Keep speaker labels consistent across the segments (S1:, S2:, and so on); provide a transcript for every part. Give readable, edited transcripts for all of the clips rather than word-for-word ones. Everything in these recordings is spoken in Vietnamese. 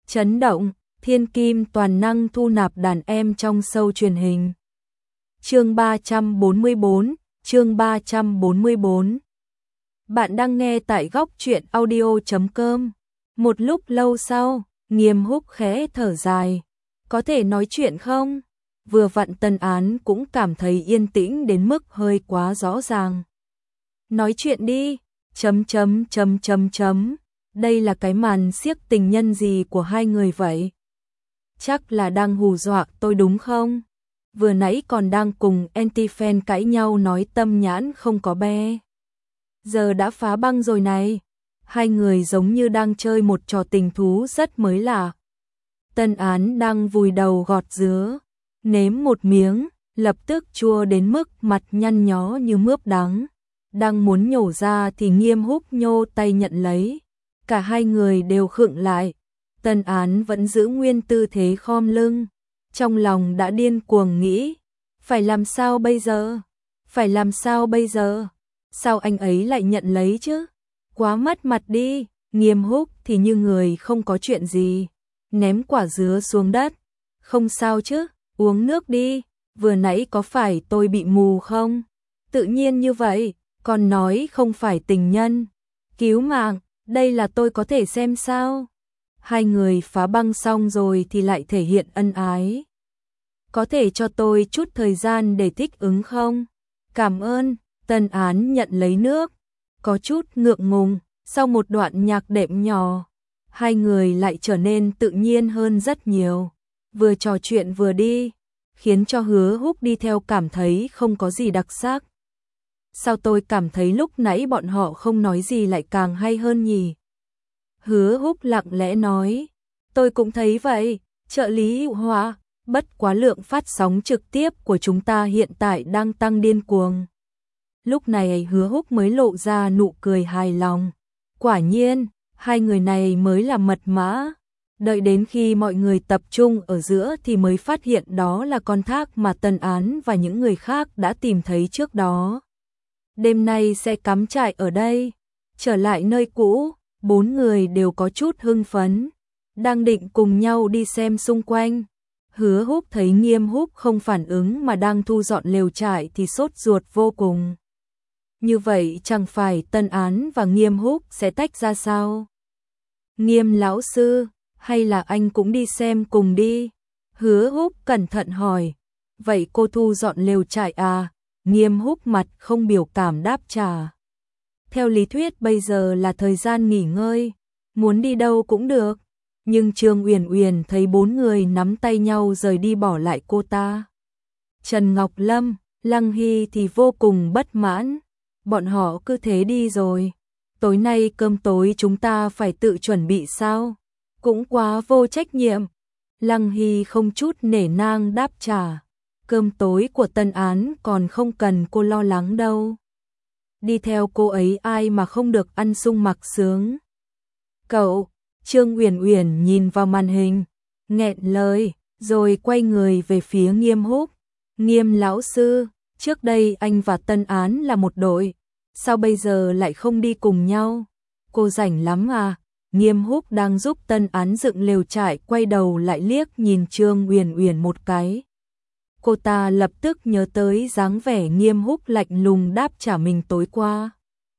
S1: Chấn động, thiên kim toàn năng thu nạp đàn em trong show truyền hình. Chương 344, chương 344. Bạn đang nghe tại góc truyện audio.com. Một lúc lâu sau, Nghiêm Húc khẽ thở dài. Có thể nói chuyện không? Vừa vặn Tân Án cũng cảm thấy yên tĩnh đến mức hơi quá rõ ràng. Nói chuyện đi, chấm. Đây là cái màn xiếc tình nhân gì của hai người vậy? Chắc là đang hù dọa tôi đúng không? Vừa nãy còn đang cùng anti-fan cãi nhau nói tâm nhãn không có be. Giờ đã phá băng rồi này. Hai người giống như đang chơi một trò tình thú rất mới lạ. Tân Án đang vùi đầu gọt dứa, nếm một miếng, lập tức chua đến mức mặt nhăn nhó như mướp đắng. Đang muốn nhổ ra thì Nghiêm Húc nhô tay nhận lấy. Cả hai người đều khựng lại. Tân Án vẫn giữ nguyên tư thế khom lưng. Trong lòng đã điên cuồng nghĩ. Phải làm sao bây giờ? Phải làm sao bây giờ? Sao anh ấy lại nhận lấy chứ? Quá mất mặt đi. Nghiêm Húc thì như người không có chuyện gì. Ném quả dứa xuống đất. Không sao chứ, uống nước đi. Vừa nãy có phải tôi bị mù không? Tự nhiên như vậy, còn nói không phải tình nhân. Cứu mạng, đây là tôi có thể xem sao? Hai người phá băng xong rồi thì lại thể hiện ân ái. Có thể cho tôi chút thời gian để thích ứng không? Cảm ơn. Tân Án nhận lấy nước. Có chút ngượng ngùng, sau một đoạn nhạc đệm nhỏ, hai người lại trở nên tự nhiên hơn rất nhiều. Vừa trò chuyện vừa đi, khiến cho Hứa Húc đi theo cảm thấy không có gì đặc sắc. Sao tôi cảm thấy lúc nãy bọn họ không nói gì lại càng hay hơn nhỉ? Hứa Húc lặng lẽ nói, tôi cũng thấy vậy, trợ lý Hữu Hóa, bất quá lượng phát sóng trực tiếp của chúng ta hiện tại đang tăng điên cuồng. Lúc này Hứa Húc mới lộ ra nụ cười hài lòng. Quả nhiên, hai người này mới là mật mã. Đợi đến khi mọi người tập trung ở giữa thì mới phát hiện đó là con thác mà Tân Án và những người khác đã tìm thấy trước đó. Đêm nay sẽ cắm trại ở đây. Trở lại nơi cũ, bốn người đều có chút hưng phấn. Đang định cùng nhau đi xem xung quanh. Hứa Húc thấy Nghiêm Húc không phản ứng mà đang thu dọn lều trại thì sốt ruột vô cùng. Như vậy chẳng phải Tân Án và Nghiêm Húc sẽ tách ra sao? Nghiêm lão sư, hay là anh cũng đi xem cùng đi? Hứa Húc cẩn thận hỏi. Vậy cô thu dọn lều trại à? Nghiêm Húc mặt không biểu cảm đáp trả. Theo lý thuyết bây giờ là thời gian nghỉ ngơi, muốn đi đâu cũng được. Nhưng Trương Uyển Uyển thấy bốn người nắm tay nhau rời đi bỏ lại cô ta. Trần Ngọc Lâm, Lăng Hy thì vô cùng bất mãn. Bọn họ cứ thế đi rồi. Tối nay cơm tối chúng ta phải tự chuẩn bị sao? Cũng quá vô trách nhiệm. Lăng Hy không chút nể nang đáp trả. Cơm tối của Tân Án còn không cần cô lo lắng đâu. Đi theo cô ấy ai mà không được ăn sung mặc sướng. Cậu, Trương Uyển Uyển nhìn vào màn hình, nghẹn lời, rồi quay người về phía Nghiêm Húc. Nghiêm lão sư, trước đây anh và Tân Án là một đội, sao bây giờ lại không đi cùng nhau? Cô rảnh lắm à? Nghiêm Húc đang giúp Tân Án dựng lều trại quay đầu lại liếc nhìn Trương Uyển Uyển một cái. Cô ta lập tức nhớ tới dáng vẻ Nghiêm Húc lạnh lùng đáp trả mình tối qua.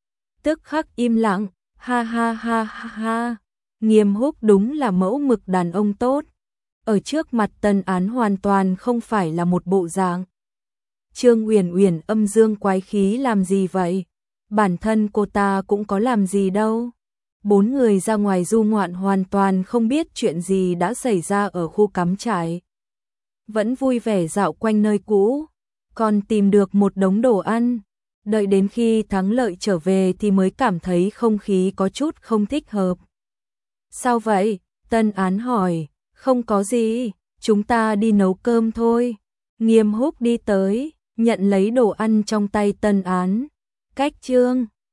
S1: Tức khắc im lặng, ha ha ha ha ha. Nghiêm Húc đúng là mẫu mực đàn ông tốt. Ở trước mặt Tân Án hoàn toàn không phải là một bộ dạng. Trương Uyển Uyển âm dương quái khí làm gì vậy? Bản thân cô ta cũng có làm gì đâu. Bốn người ra ngoài du ngoạn hoàn toàn không biết chuyện gì đã xảy ra ở khu cắm trại. Vẫn vui vẻ dạo quanh nơi cũ, còn tìm được một đống đồ ăn. Đợi đến khi thắng lợi trở về thì mới cảm thấy không khí có chút không thích hợp. Sao vậy? Tân Án hỏi. Không có gì, chúng ta đi nấu cơm thôi. Nghiêm Húc đi tới, nhận lấy đồ ăn trong tay Tân Án. Cách Trương